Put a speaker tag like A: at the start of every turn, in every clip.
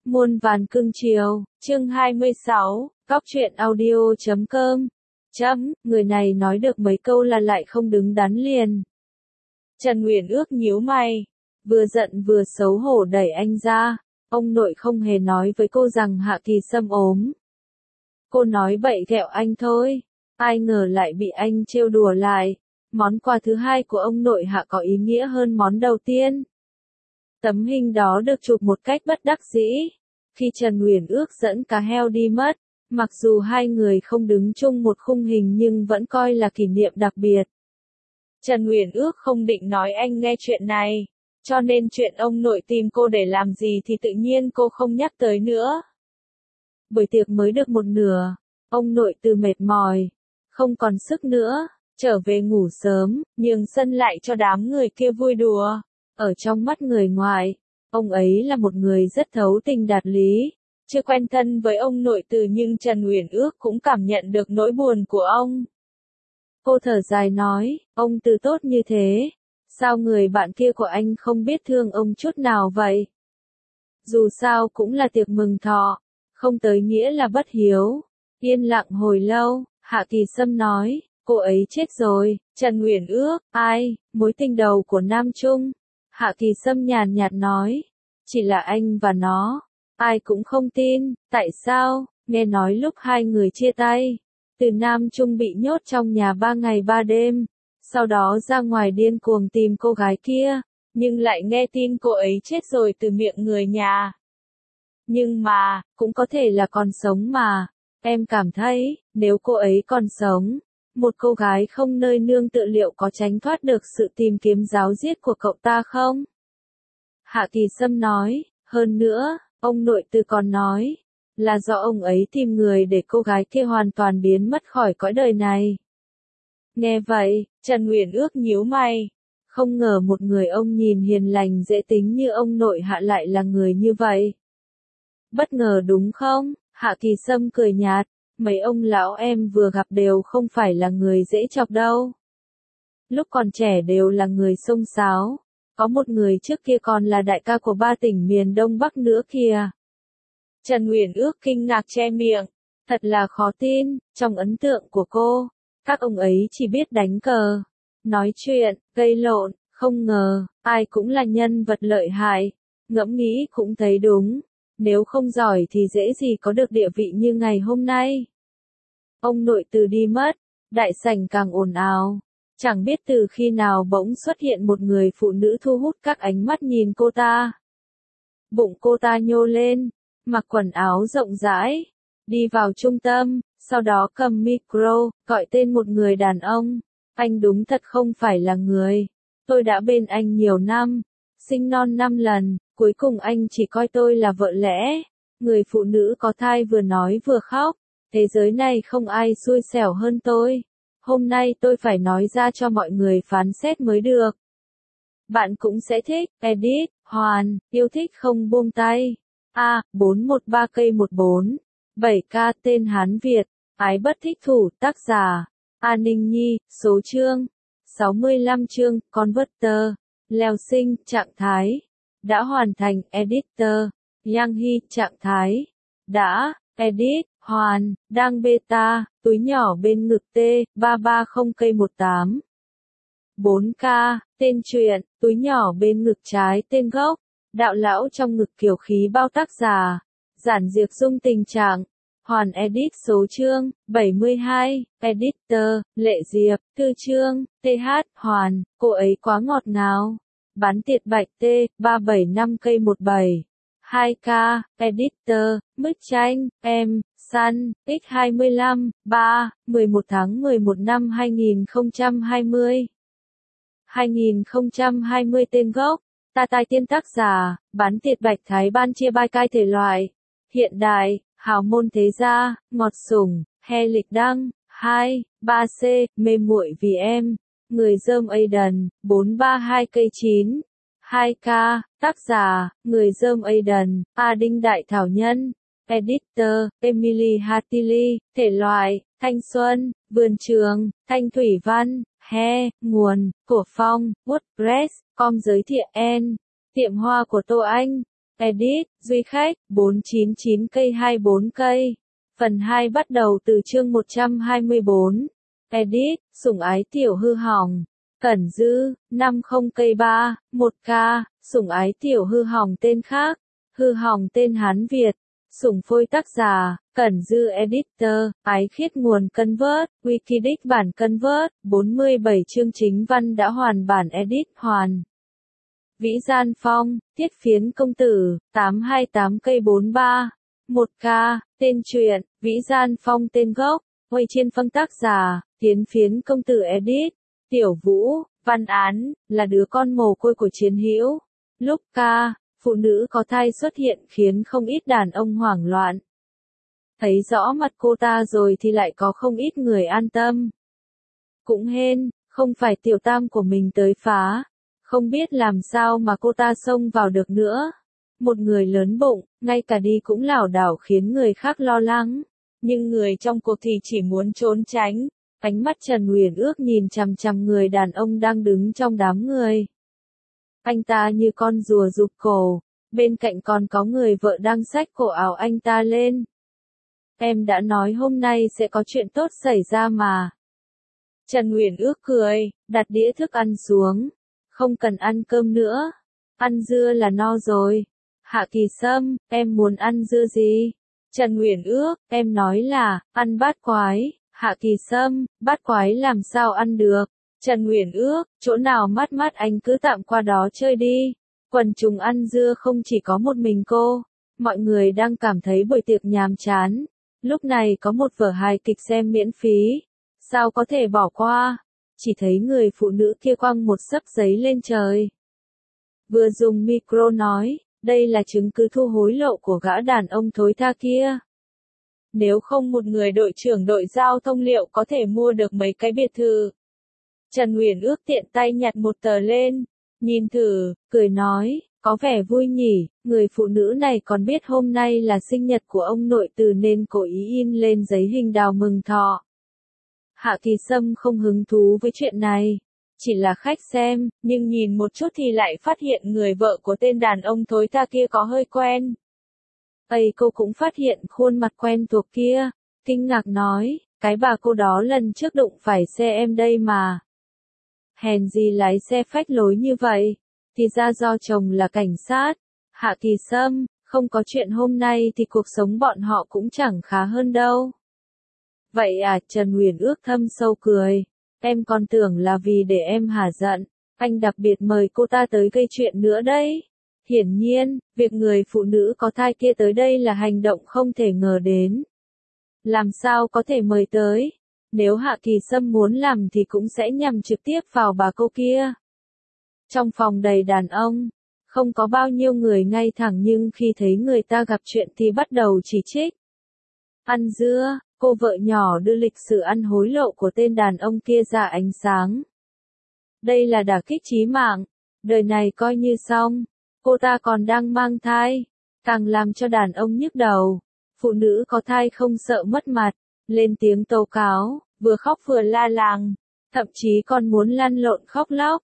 A: Muôn vàn cưng chiều, chương 26, Góc truyện audio.com. Người này nói được mấy câu là lại không đứng đắn liền. Trần Uyển Ước nhíu mày, vừa giận vừa xấu hổ đẩy anh ra. Ông nội không hề nói với cô rằng Hạ Kỳ Sâm ốm. Cô nói bậy ghẹo anh thôi, ai ngờ lại bị anh trêu đùa lại. Món quà thứ hai của ông nội Hạ có ý nghĩa hơn món đầu tiên. Tấm hình đó được chụp một cách bất đắc dĩ, khi Trần Uyển Ước dẫn cá heo đi mất, mặc dù hai người không đứng chung một khung hình nhưng vẫn coi là kỷ niệm đặc biệt. Trần Uyển Ước không định nói anh nghe chuyện này, cho nên chuyện ông nội tìm cô để làm gì thì tự nhiên cô không nhắc tới nữa. Buổi tiệc mới được một nửa, ông nội từ mệt mỏi, không còn sức nữa, trở về ngủ sớm, nhường sân lại cho đám người kia vui đùa. Ở trong mắt người ngoài, ông ấy là một người rất thấu tình đạt lý, chưa quen thân với ông nội Từ nhưng Trần Uyển Ước cũng cảm nhận được nỗi buồn của ông. Cô thở dài nói, ông Từ tốt như thế, sao người bạn kia của anh không biết thương ông chút nào vậy? Dù sao cũng là tiệc mừng thọ, không tới nghĩa là bất hiếu. Yên lặng hồi lâu, Hạ Kỳ Sâm nói, cô ấy chết rồi. Trần Uyển Ước, ai, mối tình đầu của Nam Trung? Hạ Kỳ Sâm nhàn nhạt nói, chỉ là anh và nó, ai cũng không tin. Tại sao? Nghe nói lúc hai người chia tay, Từ Nam Trung bị nhốt trong nhà 3 ngày 3 đêm, sau đó ra ngoài điên cuồng tìm cô gái kia, nhưng lại nghe tin cô ấy chết rồi từ miệng người nhà. Nhưng mà, cũng có thể là còn sống mà, em cảm thấy, nếu cô ấy còn sống, một cô gái không nơi nương tựa liệu có tránh thoát được sự tìm kiếm giáo giết của cậu ta không? Hạ Kỳ Sâm nói, hơn nữa, ông nội Từ còn nói, là do ông ấy tìm người để cô gái kia hoàn toàn biến mất khỏi cõi đời này. Nghe vậy, Trần Uyển Ước nhíu mày, không ngờ một người ông nhìn hiền lành dễ tính như ông nội Hạ lại là người như vậy. Bất ngờ đúng không? Hạ Kỳ Sâm cười nhạt, mấy ông lão em vừa gặp đều không phải là người dễ chọc đâu. Lúc còn trẻ đều là người xông xáo, có một người trước kia còn là đại ca của 3 tỉnh miền Đông Bắc nữa kìa. Trần Uyển Ước kinh ngạc che miệng, thật là khó tin, trong ấn tượng của cô, các ông ấy chỉ biết đánh cờ, nói chuyện, gây lộn, không ngờ, ai cũng là nhân vật lợi hại, ngẫm nghĩ cũng thấy đúng. Nếu không giỏi thì dễ gì có được địa vị như ngày hôm nay. Ông nội Từ đi mất, đại sảnh càng ồn ào. Chẳng biết từ khi nào bỗng xuất hiện một người phụ nữ thu hút các ánh mắt nhìn cô ta. Bụng cô ta nhô lên, mặc quần áo rộng rãi, đi vào trung tâm, sau đó cầm micro, gọi tên một người đàn ông. Anh đúng thật không phải là người. Tôi đã bên anh nhiều năm, sinh non 5 lần. Cuối cùng anh chỉ coi tôi là vợ lẽ. Người phụ nữ có thai vừa nói vừa khóc. Thế giới này không ai xui xẻo hơn tôi. Hôm nay tôi phải nói ra cho mọi người phán xét mới được. Bạn cũng sẽ thích. Edit, Hoàn, yêu thích không buông tay. A, 413 cây 14. 7K tên Hán Việt. Ái bất thích thủ, tác giả. A Ninh Nhi, số chương. 65 chương, Converter. Leo sinh, trạng thái. Đã hoàn thành, editor. Yang Hy, trạng thái. Đã, edit, hoàn, đang beta, túi nhỏ bên ngực T, 330 cây 18. 4K, tên truyện, túi nhỏ bên ngực trái tên gốc. Đạo lão trong ngực kiều khí bao tác giả. Giản diệt dung tình trạng. Hoàn edit số chương, 72, editor, Lệ Diệp, thư chương, TH, Hoàn, cô ấy quá ngọt ngào. Bán tiệt bạch T, 375 cây 17. 2K, editor, Mức tranh, em, Sun, X25, 3, 11 tháng 11 năm 2020. 2020 tên gốc, Ta Tai Tiên tác giả, bán tiệt bạch Thái Ban chia bai cai thể loại. Hiện đại, hào môn thế gia, ngọt sủng, he lịch đăng, 2, 3C, mê muội vì em. Người dơm Aiden, 432 cây 9. 2K, tác giả, người dơm Aiden, A Đinh Đại Thảo Nhân. Editor, Emily Hatili, thể loại, thanh xuân, vườn trường, thanh thủy văn, he, nguồn, cổ phong, WordPress, com giới thiệu N. Tiệm hoa của Tô Anh. Edit, Duy Khách, 499 cây 24 cây. Phần 2 bắt đầu từ chương 124. Edit, Sủng ái tiểu hư hỏng. Cẩn Dư, 50 cây 3, 1k, Sủng ái tiểu hư hỏng tên khác. Hư hỏng tên Hán Việt. Sủng phôi tác giả, Cẩn Dư Editor, Ái Khiết nguồn Convert, Wikidic bản Convert, 47 chương chính văn đã hoàn bản edit hoàn. Vĩ Gian Phong, Tiết Phiến Công Tử, 828 cây 43, 1k, tên truyện, Vĩ Gian Phong tên gốc, Huây Chiên Phong tác giả, Tiến Phiến Công Tử edit, Tiểu Vũ, văn án, là đứa con mồ côi của Chiến Hữu. Lúc ca, phụ nữ có thai xuất hiện khiến không ít đàn ông hoảng loạn. Thấy rõ mặt cô ta rồi thì lại có không ít người an tâm. Cũng hên, không phải tiểu tam của mình tới phá. Không biết làm sao mà cô ta xông vào được nữa. Một người lớn bụng, ngay cả đi cũng lảo đảo khiến người khác lo lắng. Nhưng người trong cuộc thì chỉ muốn trốn tránh. Ánh mắt Trần Uyển Ước nhìn chằm chằm người đàn ông đang đứng trong đám người. Anh ta như con rùa rụt cổ, bên cạnh còn có người vợ đang xách cổ áo anh ta lên. Em đã nói hôm nay sẽ có chuyện tốt xảy ra mà. Trần Uyển Ước cười, đặt đĩa thức ăn xuống. Không cần ăn cơm nữa. Ăn dưa là no rồi. Hạ Kỳ Sâm, em muốn ăn dưa gì? Trần Uyển Ước, em nói là, ăn bát quái. Hạ Kỳ Sâm, bát quái làm sao ăn được? Trần Uyển Ước, chỗ nào mát mát anh cứ tạm qua đó chơi đi. Quần chúng ăn dưa không chỉ có một mình cô. Mọi người đang cảm thấy buổi tiệc nhàm chán. Lúc này có một vở hài kịch xem miễn phí. Sao có thể bỏ qua? Chỉ thấy người phụ nữ kia quăng một xấp giấy lên trời. Vừa dùng micro nói, đây là chứng cứ thu hối lộ của gã đàn ông thối tha kia. Nếu không một người đội trưởng đội giao thông liệu có thể mua được mấy cái biệt thự. Trần Uyển Ước tiện tay nhặt một tờ lên, nhìn thử, cười nói, có vẻ vui nhỉ, người phụ nữ này còn biết hôm nay là sinh nhật của ông nội từ nên cố ý in lên giấy hình đào mừng thọ. Hạ Kỳ Sâm không hứng thú với chuyện này, chỉ là khách xem, nhưng nhìn một chút thì lại phát hiện người vợ của tên đàn ông thối tha kia có hơi quen. Cô cũng phát hiện khuôn mặt quen thuộc kia, kinh ngạc nói, cái bà cô đó lần trước đụng phải xe em đây mà. Hèn gì lái xe phách lối như vậy, thì ra do chồng là cảnh sát. Hạ Kỳ Sâm, không có chuyện hôm nay thì cuộc sống bọn họ cũng chẳng khá hơn đâu. Vậy à, Trần Uyển Ước thâm sâu cười, em còn tưởng là vì để em hả giận, anh đặc biệt mời cô ta tới gây chuyện nữa đấy. Hiển nhiên, việc người phụ nữ có thai kia tới đây là hành động không thể ngờ đến. Làm sao có thể mời tới? Nếu Hạ Kỳ Sâm muốn làm thì cũng sẽ nhằm trực tiếp vào bà cô kia. Trong phòng đầy đàn ông, không có bao nhiêu người ngay thẳng nhưng khi thấy người ta gặp chuyện thì bắt đầu chỉ trích. Ăn dưa, cô vợ nhỏ đưa lịch sử ăn hối lộ của tên đàn ông kia ra ánh sáng. Đây là đả kích chí mạng, đời này coi như xong. Cô ta còn đang mang thai, càng làm cho đàn ông nhức đầu. Phụ nữ có thai không sợ mất mặt, lên tiếng tố cáo, vừa khóc vừa la làng, thậm chí còn muốn lăn lộn khóc lóc.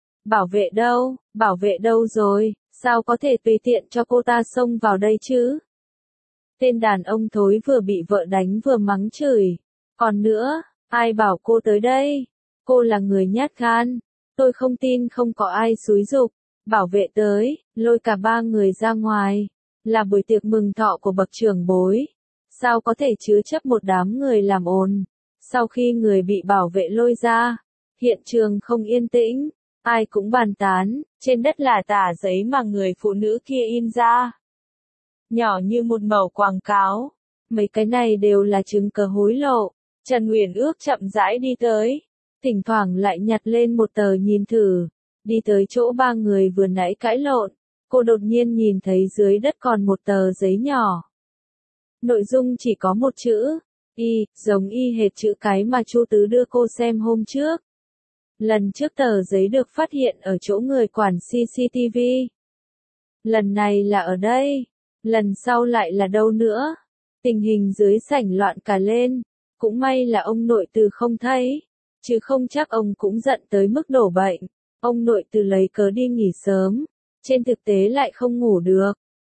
A: Bảo vệ đâu rồi, sao có thể tùy tiện cho cô ta xông vào đây chứ? Tên đàn ông thối vừa bị vợ đánh vừa mắng chửi. Còn nữa, ai bảo cô tới đây? Cô là người nhát gan, tôi không tin không có ai xúi giục. Bảo vệ tới, lôi cả ba người ra ngoài. Là buổi tiệc mừng thọ của bậc trưởng bối. Sao có thể chứa chấp một đám người làm ồn? Sau khi người bị bảo vệ lôi ra, hiện trường không yên tĩnh. Ai cũng bàn tán, trên đất là tả giấy mà người phụ nữ kia in ra. Nhỏ như một mẩu quảng cáo. Mấy cái này đều là chứng cớ hối lộ. Trần Uyển Ước chậm rãi đi tới. Thỉnh thoảng lại nhặt lên một tờ nhìn thử. Đi tới chỗ ba người vừa nãy cãi lộn, cô đột nhiên nhìn thấy dưới đất còn một tờ giấy nhỏ. Nội dung chỉ có một chữ, Y, giống y hệt chữ cái mà Chu Tứ đưa cô xem hôm trước. Lần trước tờ giấy được phát hiện ở chỗ người quản CCTV. Lần này là ở đây, lần sau lại là đâu nữa. Tình hình dưới sảnh loạn cả lên, cũng may là ông nội Từ không thấy, chứ không chắc ông cũng giận tới mức đổ bệnh. Ông nội Từ lấy cớ đi nghỉ sớm, trên thực tế lại không ngủ được.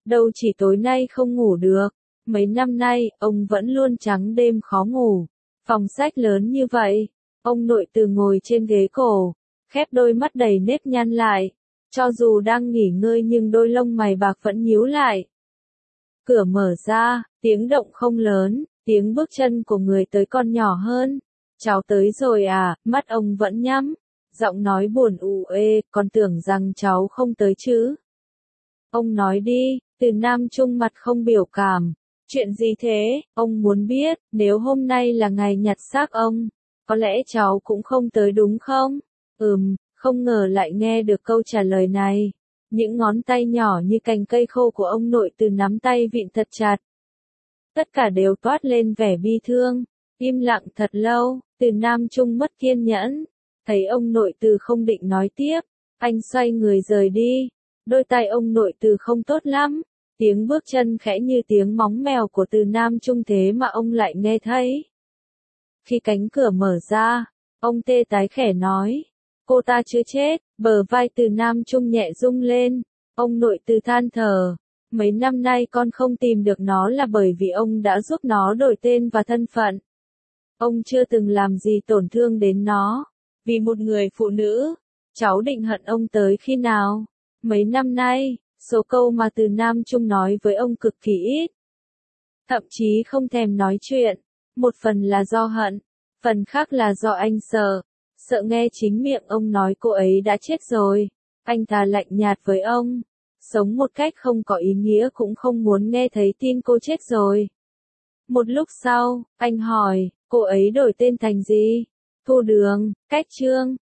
A: đâu chỉ tối nay không ngủ được. Mấy năm nay, ông vẫn luôn trắng đêm khó ngủ. Phòng sách lớn như vậy, ông nội từ ngồi trên ghế cổ, khép đôi mắt đầy nếp nhăn lại. Cho dù đang nghỉ ngơi nhưng đôi lông mày bạc vẫn nhíu lại. Cửa mở ra, tiếng động không lớn, tiếng bước chân của người tới còn nhỏ hơn. Cháu tới rồi à, mắt ông vẫn nhắm. Giọng nói buồn ê, con tưởng rằng cháu không tới chứ. Ông nói đi, Từ Nam Trung mặt không biểu cảm. Chuyện gì thế, ông muốn biết, nếu hôm nay là ngày nhặt xác ông, có lẽ cháu cũng không tới đúng không? Không ngờ lại nghe được câu trả lời này. Những ngón tay nhỏ như cành cây khô của ông nội Từ nắm tay vịn thật chặt. Tất cả đều toát lên vẻ bi thương. Im lặng thật lâu, Từ Nam Trung mất kiên nhẫn. Thấy ông nội Từ không định nói tiếp, anh xoay người rời đi. Đôi tay ông nội Từ không tốt lắm. Tiếng bước chân khẽ như tiếng móng mèo của Từ Nam Trung thế mà ông lại nghe thấy. Khi cánh cửa mở ra, ông tê tái khẽ nói. Cô ta chưa chết, bờ vai Từ Nam Trung nhẹ rung lên. Ông nội Từ than thở. Mấy năm nay con không tìm được nó là bởi vì ông đã giúp nó đổi tên và thân phận. Ông chưa từng làm gì tổn thương đến nó. Vì một người phụ nữ, cháu định hận ông tới khi nào? Mấy năm nay, số câu mà Từ Nam Trung nói với ông cực kỳ ít. Thậm chí không thèm nói chuyện. Một phần là do hận, phần khác là do anh sợ. Sợ nghe chính miệng ông nói cô ấy đã chết rồi. Anh ta lạnh nhạt với ông. Sống một cách không có ý nghĩa cũng không muốn nghe thấy tin cô chết rồi. Một lúc sau, anh hỏi, cô ấy đổi tên thành gì? Thu Đường, Cách Trương,